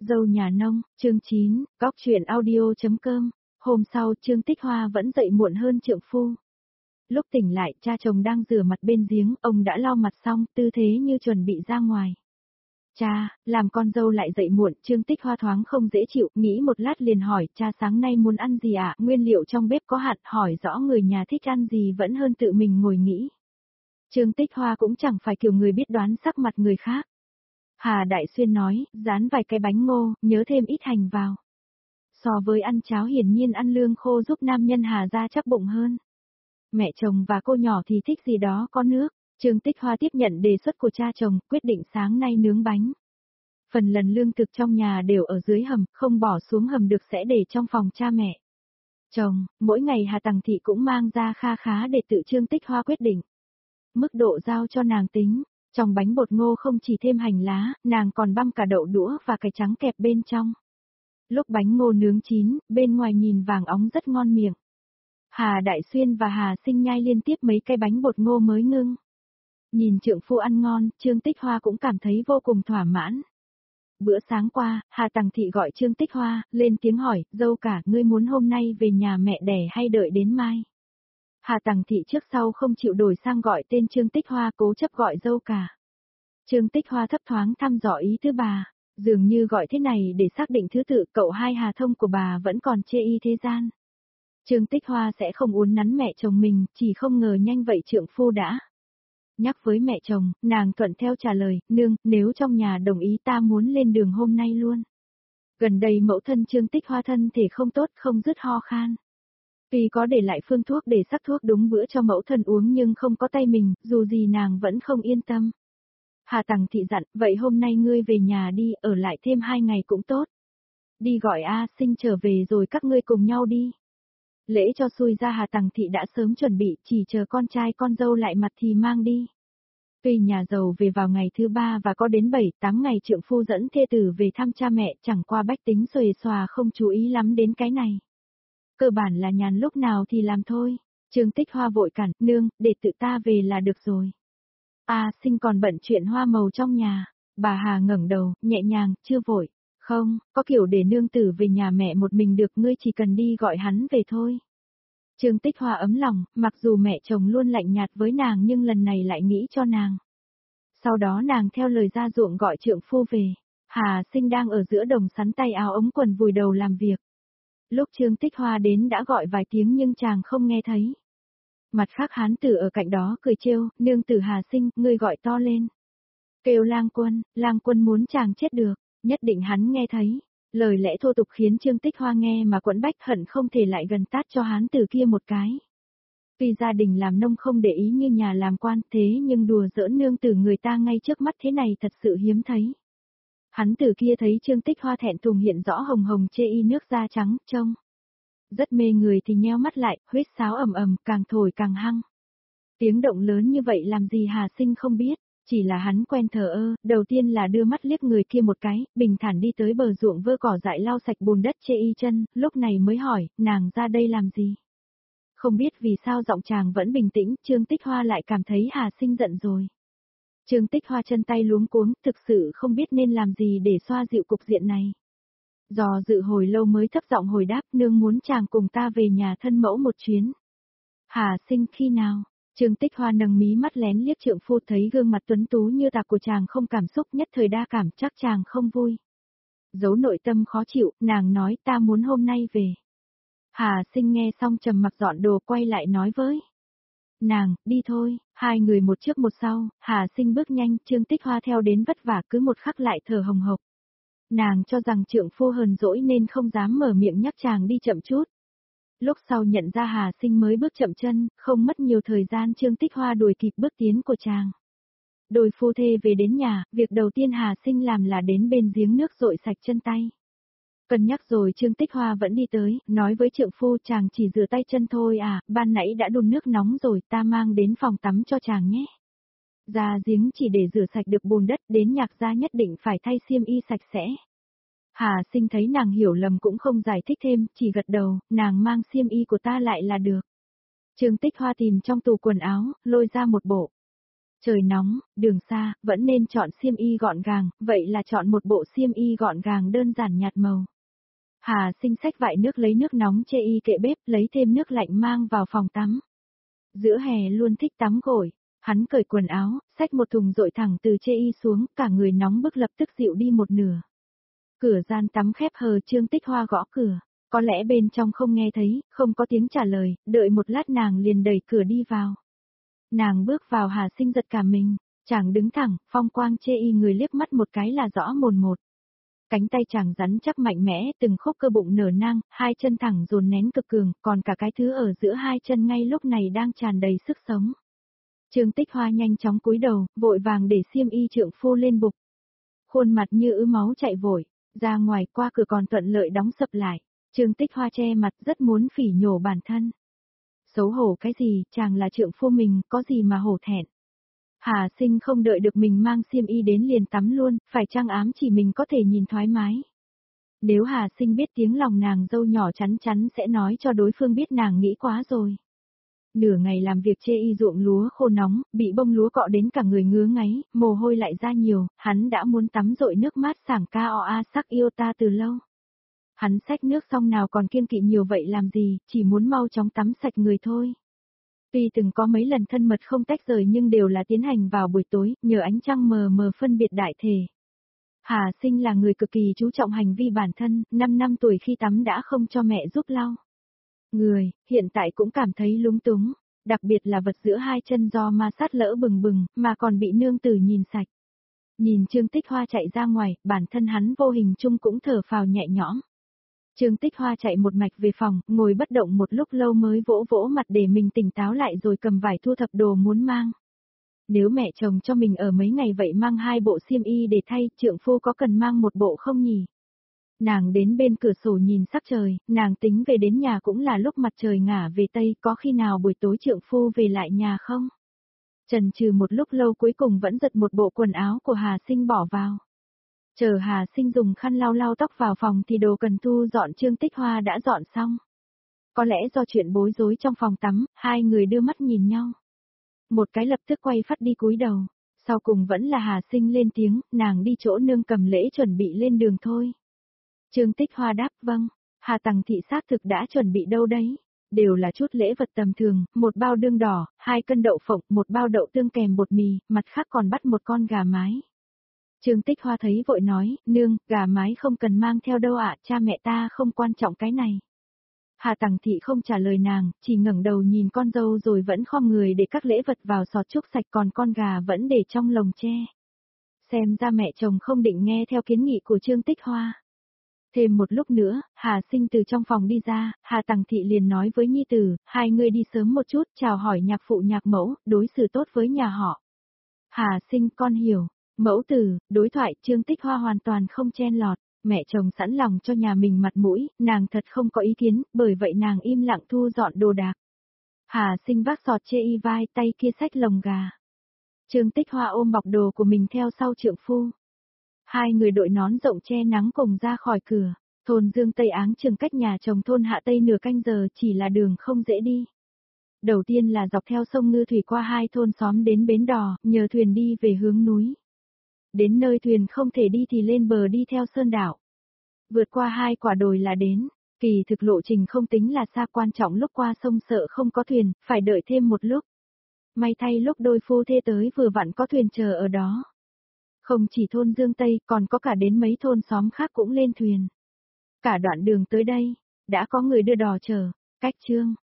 Dâu nhà nông, chương 9, Cóc truyện audio.com. Hôm sau Trương Tích Hoa vẫn dậy muộn hơn trượng phu. Lúc tỉnh lại, cha chồng đang rửa mặt bên giếng, ông đã lau mặt xong, tư thế như chuẩn bị ra ngoài. Cha, làm con dâu lại dậy muộn, Trương Tích Hoa thoáng không dễ chịu, nghĩ một lát liền hỏi, cha sáng nay muốn ăn gì ạ? Nguyên liệu trong bếp có hạn, hỏi rõ người nhà thích ăn gì vẫn hơn tự mình ngồi nghĩ. Trương Tích Hoa cũng chẳng phải kiểu người biết đoán sắc mặt người khác. Hà Đại Xuyên nói, rán vài cái bánh ngô, nhớ thêm ít hành vào. So với ăn cháo hiển nhiên ăn lương khô giúp nam nhân Hà gia chắc bụng hơn. Mẹ chồng và cô nhỏ thì thích gì đó có nước. Trương Tích Hoa tiếp nhận đề xuất của cha chồng, quyết định sáng nay nướng bánh. Phần lần lương thực trong nhà đều ở dưới hầm, không bỏ xuống hầm được sẽ để trong phòng cha mẹ. Chồng, mỗi ngày Hà Tằng Thị cũng mang ra kha khá để tự Trương Tích Hoa quyết định. Mức độ giao cho nàng tính. Trong bánh bột ngô không chỉ thêm hành lá, nàng còn băm cả đậu đũa và cải trắng kẹp bên trong. Lúc bánh ngô nướng chín, bên ngoài nhìn vàng óng rất ngon miệng. Hà Đại Xuyên và Hà Sinh nhai liên tiếp mấy cái bánh bột ngô mới ngưng. Nhìn trượng phu ăn ngon, Trương Tích Hoa cũng cảm thấy vô cùng thỏa mãn. Bữa sáng qua, Hà Tằng Thị gọi Trương Tích Hoa, lên tiếng hỏi, dâu cả, ngươi muốn hôm nay về nhà mẹ đẻ hay đợi đến mai? Hà Tằng Thị trước sau không chịu đổi sang gọi tên Trương Tích Hoa, cố chấp gọi dâu cả. Trương Tích Hoa thấp thoáng thăm dò ý thứ bà, dường như gọi thế này để xác định thứ tự, cậu hai Hà Thông của bà vẫn còn chê y thế gian. Trương Tích Hoa sẽ không uốn nắn mẹ chồng mình, chỉ không ngờ nhanh vậy trượng phu đã. Nhắc với mẹ chồng, nàng thuận theo trả lời, nương, nếu trong nhà đồng ý ta muốn lên đường hôm nay luôn. Gần đây mẫu thân Trương Tích Hoa thân thể không tốt, không dứt ho khan. Tuy có để lại phương thuốc để sắc thuốc đúng bữa cho mẫu thân uống nhưng không có tay mình, dù gì nàng vẫn không yên tâm. Hà Tằng Thị dặn, vậy hôm nay ngươi về nhà đi, ở lại thêm 2 ngày cũng tốt. Đi gọi A Sinh trở về rồi các ngươi cùng nhau đi. Lễ cho xui ra Hà Tằng Thị đã sớm chuẩn bị, chỉ chờ con trai con dâu lại mặt thì mang đi. Tuy nhà giàu về vào ngày thứ 3 và có đến 7-8 ngày trượng phu dẫn thê tử về thăm cha mẹ, chẳng qua bách tính xuề xòa không chú ý lắm đến cái này. Cơ bản là nhàn lúc nào thì làm thôi. Trương Tích Hoa vội cản, nương, để tự ta về là được rồi. A Sinh còn bận chuyện hoa màu trong nhà. Bà Hà ngẩng đầu, nhẹ nhàng, chưa vội. Không, có kiểu để nương tử về nhà mẹ một mình được, ngươi chỉ cần đi gọi hắn về thôi. Trương Tích Hoa ấm lòng, mặc dù mẹ chồng luôn lạnh nhạt với nàng nhưng lần này lại nghĩ cho nàng. Sau đó nàng theo lời ra ruộng gọi trượng phu về. Hà Sinh đang ở giữa đồng sắn tay áo ống quần vùi đầu làm việc. Lúc Trương Tích Hoa đến đã gọi vài tiếng nhưng chàng không nghe thấy. Mặt khác hán tử ở cạnh đó cười trêu, nương tử Hà Sinh, ngươi gọi to lên. Kêu lang quân muốn chàng chết được, nhất định hắn nghe thấy. Lời lẽ thô tục khiến Trương Tích Hoa nghe mà quẫn bách hận không thể lại gần tát cho hán tử kia một cái. Tuy gia đình làm nông không để ý như nhà làm quan thế nhưng đùa giỡn nương tử người ta ngay trước mắt thế này thật sự hiếm thấy. Hắn tử kia thấy Trương Tích Hoa thẹn thùng hiện rõ hồng hồng chê y nước da trắng, trông rất mê người thì nheo mắt lại, huýt sáo ầm ầm, càng thổi càng hăng. Tiếng động lớn như vậy làm gì Hà Sinh không biết, chỉ là hắn quen thờ ơ, đầu tiên là đưa mắt liếc người kia một cái, bình thản đi tới bờ ruộng vơ cỏ dại lau sạch bùn đất chê y chân, lúc này mới hỏi, nàng ra đây làm gì? Không biết vì sao giọng chàng vẫn bình tĩnh, Trương Tích Hoa lại cảm thấy Hà Sinh giận rồi. Trương Tích Hoa chân tay luống cuống, thực sự không biết nên làm gì để xoa dịu cục diện này. Do dự hồi lâu mới thấp giọng hồi đáp, nương muốn chàng cùng ta về nhà thân mẫu một chuyến. Hà Sinh khi nào? Trương Tích Hoa nâng mí mắt lén liếc trượng phu, thấy gương mặt tuấn tú như tạc của chàng không cảm xúc, nhất thời đa cảm, chắc chàng không vui. Giấu nội tâm khó chịu, nàng nói ta muốn hôm nay về. Hà Sinh nghe xong trầm mặc dọn đồ quay lại nói với nàng, đi thôi. Hai người một trước một sau, Hà Sinh bước nhanh, Trương Tích Hoa theo đến vất vả, cứ một khắc lại thở hồng hộc. Nàng cho rằng trượng phu hờn dỗi nên không dám mở miệng nhắc chàng đi chậm chút. Lúc sau nhận ra Hà Sinh mới bước chậm chân, không mất nhiều thời gian Trương Tích Hoa đuổi kịp bước tiến của chàng. Đôi phu thê về đến nhà, việc đầu tiên Hà Sinh làm là đến bên giếng nước dội sạch chân tay. Cân nhắc rồi Trương Tích Hoa vẫn đi tới, nói với trượng phu, chàng chỉ rửa tay chân thôi à, ban nãy đã đun nước nóng rồi, ta mang đến phòng tắm cho chàng nhé. Ra giếng chỉ để rửa sạch được bùn đất, đến Nhạc gia nhất định phải thay xiêm y sạch sẽ. Hà Sinh thấy nàng hiểu lầm cũng không giải thích thêm, chỉ gật đầu, nàng mang xiêm y của ta lại là được. Trương Tích Hoa tìm trong tủ quần áo, lôi ra một bộ. Trời nóng, đường xa, vẫn nên chọn xiêm y gọn gàng, vậy là chọn một bộ xiêm y gọn gàng đơn giản nhạt màu. Hà Sinh xách vại nước lấy nước nóng chê y kệ bếp, lấy thêm nước lạnh mang vào phòng tắm. Giữa hè luôn thích tắm gội, hắn cởi quần áo, xách một thùng dội thẳng từ chê y xuống, cả người nóng bức lập tức dịu đi một nửa. Cửa gian tắm khép hờ, Trương Tích Hoa gõ cửa, có lẽ bên trong không nghe thấy, không có tiếng trả lời, đợi một lát nàng liền đẩy cửa đi vào. Nàng bước vào Hà Sinh giật cả mình, chàng đứng thẳng, phong quang chê y người liếc mắt một cái là rõ mồn một. Cánh tay chàng rắn chắc mạnh mẽ, từng khúc cơ bụng nở nang, hai chân thẳng dồn nén cực cường, còn cả cái thứ ở giữa hai chân ngay lúc này đang tràn đầy sức sống. Trương Tích Hoa nhanh chóng cúi đầu, vội vàng để xiêm y trượng phu lên bục. Khuôn mặt như ứ máu chạy vội, ra ngoài qua cửa còn thuận lợi đóng sập lại. Trương Tích Hoa che mặt rất muốn phỉ nhổ bản thân. Xấu hổ cái gì, chàng là trượng phu mình, có gì mà hổ thẹn. Hà Sinh không đợi được mình mang xiêm y đến liền tắm luôn, phải chăng ám chỉ mình có thể nhìn thoải mái. Nếu Hà Sinh biết tiếng lòng nàng dâu nhỏ chắn chắn sẽ nói cho đối phương biết nàng nghĩ quá rồi. Nửa ngày làm việc chê y ruộng lúa khô nóng, bị bông lúa cọ đến cả người ngứa ngáy, mồ hôi lại ra nhiều, hắn đã muốn tắm dội nước mát sảng ca o a sắc yêu ta từ lâu. Hắn xách nước xong nào còn kiêng kỵ nhiều vậy làm gì, chỉ muốn mau chóng tắm sạch người thôi. Tuy từng có mấy lần thân mật không tách rời nhưng đều là tiến hành vào buổi tối, nhờ ánh trăng mờ mờ phân biệt đại thể. Hà Sinh là người cực kỳ chú trọng hành vi bản thân, 5 năm tuổi khi tắm đã không cho mẹ giúp lau. Người, hiện tại cũng cảm thấy lúng túng, đặc biệt là vật giữa hai chân do ma sát lỡ bừng bừng, mà còn bị nương tử nhìn sạch. Nhìn Trương Tích Hoa chạy ra ngoài, bản thân hắn vô hình chung cũng thở phào nhẹ nhõm. Trương Tích Hoa chạy một mạch về phòng, ngồi bất động một lúc lâu mới vỗ vỗ mặt để mình tỉnh táo lại rồi cầm vải thu thập đồ muốn mang. Nếu mẹ chồng cho mình ở mấy ngày vậy mang 2 bộ xiêm y để thay, trượng phu có cần mang một bộ không nhỉ? Nàng đến bên cửa sổ nhìn sắc trời, nàng tính về đến nhà cũng là lúc mặt trời ngả về Tây, có khi nào buổi tối trượng phu về lại nhà không? Chần chừ một lúc lâu cuối cùng vẫn giật một bộ quần áo của Hà Sinh bỏ vào. Chờ Hà Sinh dùng khăn lau lau tóc vào phòng thì đồ cần thu dọn Trương Tích Hoa đã dọn xong. Có lẽ do chuyện bối rối trong phòng tắm, hai người đưa mắt nhìn nhau. Một cái lập tức quay phát đi cúi đầu, sau cùng vẫn là Hà Sinh lên tiếng, nàng đi chỗ nương cầm lễ chuẩn bị lên đường thôi. Trương Tích Hoa đáp vâng, Hà Tằng thị xác thực đã chuẩn bị đâu đấy. Đều là chút lễ vật tầm thường, một bao đương đỏ, 2 cân đậu phộng, một bao đậu tương kèm bột mì, mặt khác còn bắt một con gà mái. Trương Tích Hoa thấy vội nói, nương, gà mái không cần mang theo đâu ạ, cha mẹ ta không quan trọng cái này. Hà Tằng thị không trả lời nàng, chỉ ngẩng đầu nhìn con dâu rồi vẫn khom người để các lễ vật vào sọt trúc sạch còn con gà vẫn để trong lồng tre. Xem ra mẹ chồng không định nghe theo kiến nghị của Trương Tích Hoa. Thêm một lúc nữa, Hà Sinh từ trong phòng đi ra, Hà Tằng thị liền nói với nhi tử, hai người đi sớm một chút, chào hỏi nhạc phụ nhạc mẫu, đối xử tốt với nhà họ. Hà Sinh con hiểu, mẫu tử, đối thoại Trương Tích Hoa hoàn toàn không chen lọt, mẹ chồng sẵn lòng cho nhà mình mặt mũi, nàng thật không có ý kiến, bởi vậy nàng im lặng thu dọn đồ đạc. Hà Sinh vác sọt chê y vai tay kia xách lồng gà. Trương Tích Hoa ôm bọc đồ của mình theo sau trượng phu. Hai người đội nón rộng che nắng cùng ra khỏi cửa, thôn Dương Tây Áng Trường cách nhà chồng thôn Hạ Tây nửa canh giờ chỉ là đường không dễ đi. Đầu tiên là dọc theo sông Ngư Thủy qua 2 thôn xóm đến bến đò, nhờ thuyền đi về hướng núi. Đến nơi thuyền không thể đi thì lên bờ đi theo sơn đảo. Vượt qua 2 quả đồi là đến, kỳ thực lộ trình không tính là xa, quan trọng lúc qua sông sợ không có thuyền, phải đợi thêm một lúc. May thay lúc đôi phu thê tới vừa vặn có thuyền chờ ở đó. Không chỉ thôn Dương Tây, còn có cả đến mấy thôn xóm khác cũng lên thuyền. Cả đoạn đường tới đây, đã có người đưa đò chờ, cách Trương